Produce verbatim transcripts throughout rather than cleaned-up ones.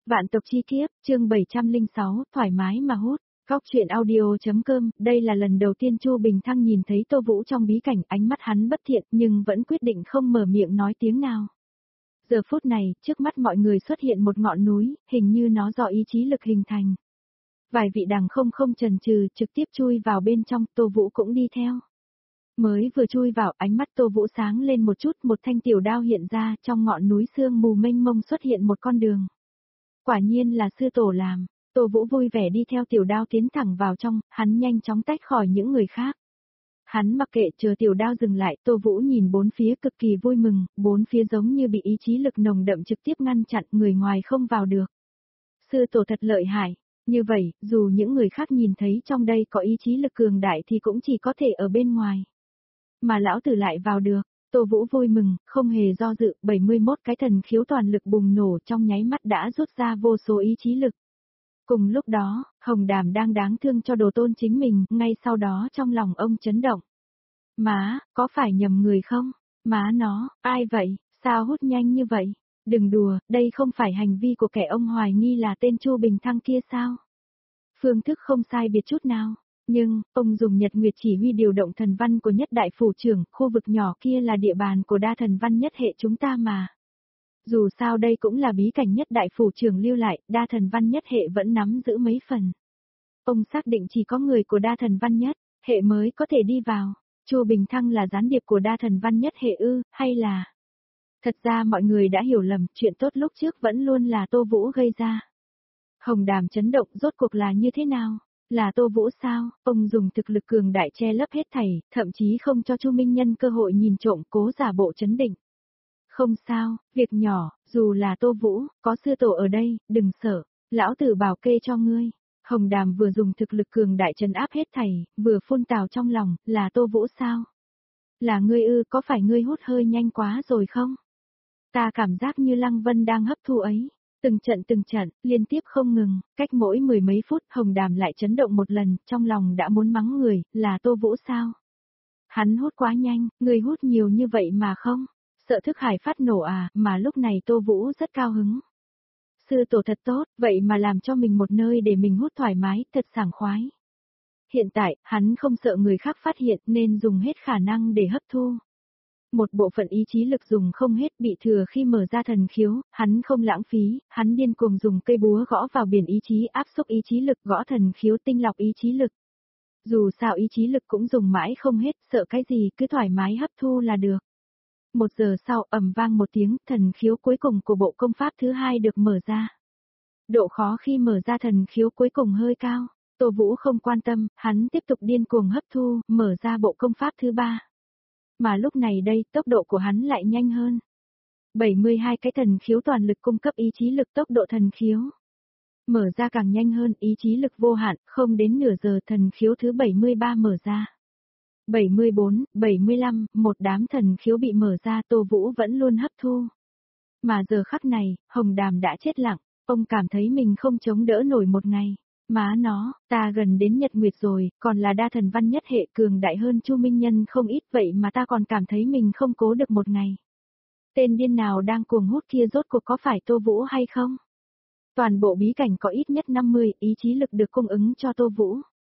Vạn tộc chi kiếp, chương bảy trăm lẻ sáu, thoải mái mà hút. Góc truyện audio.com, đây là lần đầu tiên Chu Bình Thăng nhìn thấy Tô Vũ trong bí cảnh, ánh mắt hắn bất thiện nhưng vẫn quyết định không mở miệng nói tiếng nào. Giờ phút này, trước mắt mọi người xuất hiện một ngọn núi, hình như nó do ý chí lực hình thành. Vài vị đằng không không chần chừ, trực tiếp chui vào bên trong, Tô Vũ cũng đi theo. Mới vừa chui vào, ánh mắt Tô Vũ sáng lên một chút, một thanh tiểu đao hiện ra, trong ngọn núi sương mù mênh mông xuất hiện một con đường. Quả nhiên là sư tổ làm, Tô Vũ vui vẻ đi theo tiểu đao tiến thẳng vào trong, hắn nhanh chóng tách khỏi những người khác. Hắn mặc kệ, chờ tiểu đao dừng lại, Tô Vũ nhìn bốn phía cực kỳ vui mừng, bốn phía giống như bị ý chí lực nồng đậm trực tiếp ngăn chặn, người ngoài không vào được. Sư tổ thật lợi hại, như vậy, dù những người khác nhìn thấy trong đây có ý chí lực cường đại thì cũng chỉ có thể ở bên ngoài. Mà lão tử lại vào được. Tô Vũ vui mừng, không hề do dự, bảy mươi mốt cái thần khiếu toàn lực bùng nổ trong nháy mắt đã rút ra vô số ý chí lực. Cùng lúc đó, Hồng Đàm đang đáng thương cho đồ tôn chính mình, ngay sau đó trong lòng ông chấn động. Má, có phải nhầm người không? Má nó, ai vậy, sao hút nhanh như vậy? Đừng đùa, đây không phải hành vi của kẻ ông hoài nghi là tên Chu Bình Thăng kia sao? Phương thức không sai biệt chút nào. Nhưng, ông dùng nhật nguyệt chỉ huy điều động thần văn của nhất đại phủ trưởng, khu vực nhỏ kia là địa bàn của đa thần văn nhất hệ chúng ta mà. Dù sao đây cũng là bí cảnh nhất đại phủ trưởng lưu lại, đa thần văn nhất hệ vẫn nắm giữ mấy phần. Ông xác định chỉ có người của đa thần văn nhất hệ mới có thể đi vào. Chu Bình Thăng là gián điệp của đa thần văn nhất hệ ư, hay là... Thật ra mọi người đã hiểu lầm, chuyện tốt lúc trước vẫn luôn là Tô Vũ gây ra. Hồng Đàm chấn động rốt cuộc là như thế nào? Là Tô Vũ sao? Ông dùng thực lực cường đại che lấp hết thảy, thậm chí không cho Chu Minh Nhân cơ hội nhìn trộm, cố giả bộ chấn định. Không sao, việc nhỏ, dù là Tô Vũ, có sư tổ ở đây, đừng sợ, lão tử bảo kê cho ngươi. Hồng Đàm vừa dùng thực lực cường đại trấn áp hết thảy, vừa phun tào trong lòng, là Tô Vũ sao? Là ngươi ư, có phải ngươi hút hơi nhanh quá rồi không? Ta cảm giác như Lăng Vân đang hấp thu ấy. Từng trận từng trận, liên tiếp không ngừng, cách mỗi mười mấy phút Hồng Đàm lại chấn động một lần, trong lòng đã muốn mắng người, là Tô Vũ sao? Hắn hút quá nhanh, người hút nhiều như vậy mà không? Sợ thức hải phát nổ à, mà lúc này Tô Vũ rất cao hứng. Sư tổ thật tốt, vậy mà làm cho mình một nơi để mình hút thoải mái, thật sảng khoái. Hiện tại, hắn không sợ người khác phát hiện nên dùng hết khả năng để hấp thu. Một bộ phận ý chí lực dùng không hết bị thừa khi mở ra thần khiếu, hắn không lãng phí, hắn điên cuồng dùng cây búa gõ vào biển ý chí áp xúc ý chí lực gõ thần khiếu tinh lọc ý chí lực. Dù sao ý chí lực cũng dùng mãi không hết, sợ cái gì cứ thoải mái hấp thu là được. Một giờ sau ầm vang một tiếng, thần khiếu cuối cùng của bộ công pháp thứ hai được mở ra. Độ khó khi mở ra thần khiếu cuối cùng hơi cao, Tô Vũ không quan tâm, hắn tiếp tục điên cuồng hấp thu, mở ra bộ công pháp thứ ba. Mà lúc này đây, tốc độ của hắn lại nhanh hơn. bảy mươi hai cái thần khiếu toàn lực cung cấp ý chí lực tốc độ thần khiếu. Mở ra càng nhanh hơn, ý chí lực vô hạn, không đến nửa giờ thần khiếu thứ bảy mươi ba mở ra. bảy mươi bốn, bảy mươi lăm, một đám thần khiếu bị mở ra, Tô Vũ vẫn luôn hấp thu. Mà giờ khắc này, Hồng Đàm đã chết lặng, ông cảm thấy mình không chống đỡ nổi một ngày. Má nó, ta gần đến nhật nguyệt rồi, còn là đa thần văn nhất hệ cường đại hơn Chu Minh Nhân không ít vậy mà ta còn cảm thấy mình không cố được một ngày. Tên điên nào đang cuồng hút kia rốt cuộc có phải Tô Vũ hay không? Toàn bộ bí cảnh có ít nhất năm mươi ý chí lực được cung ứng cho Tô Vũ.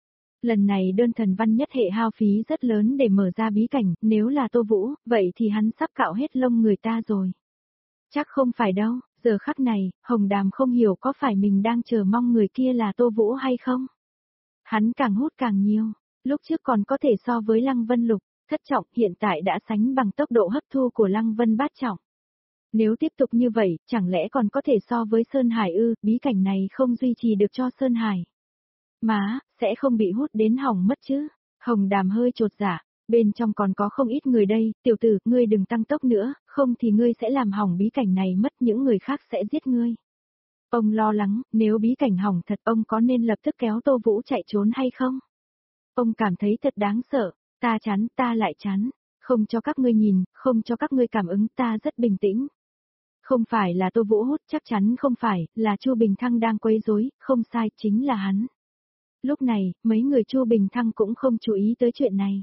Lần này đơn thần văn nhất hệ hao phí rất lớn để mở ra bí cảnh, nếu là Tô Vũ, vậy thì hắn sắp cạo hết lông người ta rồi. Chắc không phải đâu. Giờ khắc này, Hồng Đàm không hiểu có phải mình đang chờ mong người kia là Tô Vũ hay không. Hắn càng hút càng nhiều, lúc trước còn có thể so với Lăng Vân lục, thất trọng, hiện tại đã sánh bằng tốc độ hấp thu của Lăng Vân bát trọng. Nếu tiếp tục như vậy, chẳng lẽ còn có thể so với Sơn Hải ư, bí cảnh này không duy trì được cho Sơn Hải. Má, sẽ không bị hút đến hỏng mất chứ. Hồng Đàm hơi chột dạ. Bên trong còn có không ít người đây, tiểu tử, ngươi đừng tăng tốc nữa, không thì ngươi sẽ làm hỏng bí cảnh này mất, những người khác sẽ giết ngươi. Ông lo lắng, nếu bí cảnh hỏng thật ông có nên lập tức kéo Tô Vũ chạy trốn hay không? Ông cảm thấy thật đáng sợ, ta chán, ta lại chán, không cho các ngươi nhìn, không cho các ngươi cảm ứng, ta rất bình tĩnh. Không phải là Tô Vũ hút, chắc chắn không phải, là Chu Bình Thăng đang quấy rối, không sai, chính là hắn. Lúc này, mấy người Chu Bình Thăng cũng không chú ý tới chuyện này.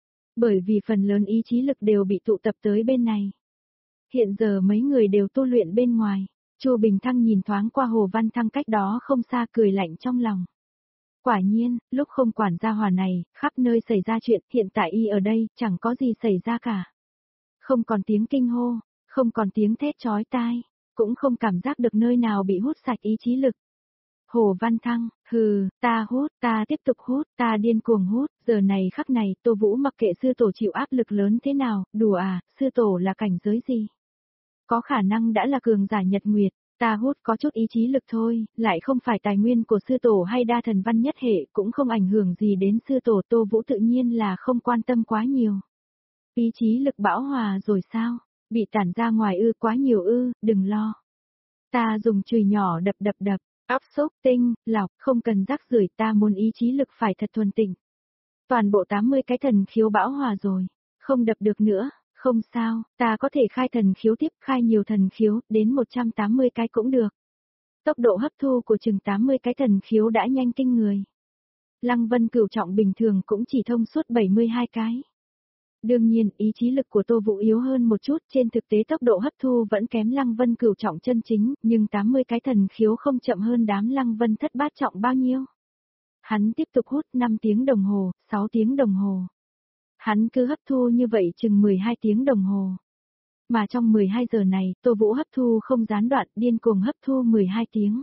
Bởi vì phần lớn ý chí lực đều bị tụ tập tới bên này. Hiện giờ mấy người đều tu luyện bên ngoài. Chu Bình Thăng nhìn thoáng qua Hồ Văn Thăng cách đó không xa cười lạnh trong lòng. Quả nhiên, lúc không quản gia hỏa này, khắp nơi xảy ra chuyện, hiện tại y ở đây, chẳng có gì xảy ra cả. Không còn tiếng kinh hô, không còn tiếng thét chói tai, cũng không cảm giác được nơi nào bị hút sạch ý chí lực. Hồ Văn Thăng, hừ, ta hút, ta tiếp tục hút, ta điên cuồng hút, giờ này khắc này, Tô Vũ mặc kệ sư tổ chịu áp lực lớn thế nào, đùa à, sư tổ là cảnh giới gì? Có khả năng đã là cường giả nhật nguyệt, ta hút có chút ý chí lực thôi, lại không phải tài nguyên của sư tổ hay đa thần văn nhất hệ, cũng không ảnh hưởng gì đến sư tổ. Tô Vũ tự nhiên là không quan tâm quá nhiều. Ý chí lực bão hòa rồi sao? Bị tản ra ngoài ư, quá nhiều ư, đừng lo. Ta dùng chùy nhỏ đập đập đập, áp xúc, tinh, lọc, không cần rác rưởi, ta muốn ý chí lực phải thật thuần tịnh. Toàn bộ tám mươi cái thần khiếu bão hòa rồi, không đập được nữa, không sao, ta có thể khai thần khiếu tiếp, khai nhiều thần khiếu, đến một trăm tám mươi cái cũng được. Tốc độ hấp thu của chừng tám mươi cái thần khiếu đã nhanh kinh người. Lăng Vân Cửu trọng bình thường cũng chỉ thông suốt bảy mươi hai cái. Đương nhiên, ý chí lực của Tô Vũ yếu hơn một chút, trên thực tế tốc độ hấp thu vẫn kém Lăng Vân Cửu trọng chân chính, nhưng tám mươi cái thần khiếu không chậm hơn đám Lăng Vân thất bát trọng bao nhiêu. Hắn tiếp tục hút năm tiếng đồng hồ, sáu tiếng đồng hồ. Hắn cứ hấp thu như vậy chừng mười hai tiếng đồng hồ. Mà trong mười hai giờ này, Tô Vũ hấp thu không gián đoạn, điên cuồng hấp thu mười hai tiếng.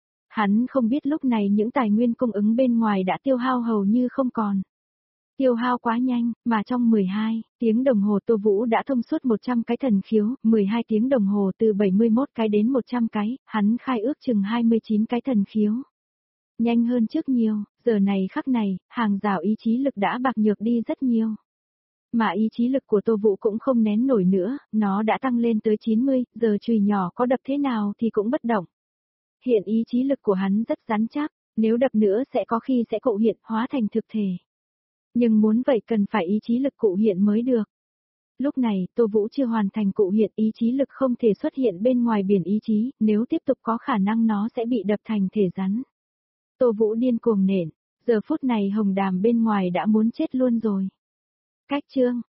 Hắn không biết lúc này những tài nguyên cung ứng bên ngoài đã tiêu hao hầu như không còn. Tiêu hao quá nhanh, mà trong mười hai tiếng đồng hồ Tô Vũ đã thông suốt một trăm cái thần khiếu, mười hai tiếng đồng hồ từ bảy mươi mốt cái đến một trăm cái, hắn khai ước chừng hai mươi chín cái thần khiếu. Nhanh hơn trước nhiều, giờ này khắc này, hàng rào ý chí lực đã bạc nhược đi rất nhiều. Mà ý chí lực của Tô Vũ cũng không nén nổi nữa, nó đã tăng lên tới chín mươi, giờ chùy nhỏ có đập thế nào thì cũng bất động. Hiện ý chí lực của hắn rất rắn chắc, nếu đập nữa sẽ có khi sẽ cụ hiện hóa thành thực thể. Nhưng muốn vậy cần phải ý chí lực cụ hiện mới được. Lúc này, Tô Vũ chưa hoàn thành cụ hiện, ý chí lực không thể xuất hiện bên ngoài biển ý chí, nếu tiếp tục có khả năng nó sẽ bị đập thành thể rắn. Tô Vũ điên cuồng nện, giờ phút này hồng đàm bên ngoài đã muốn chết luôn rồi. Cách chương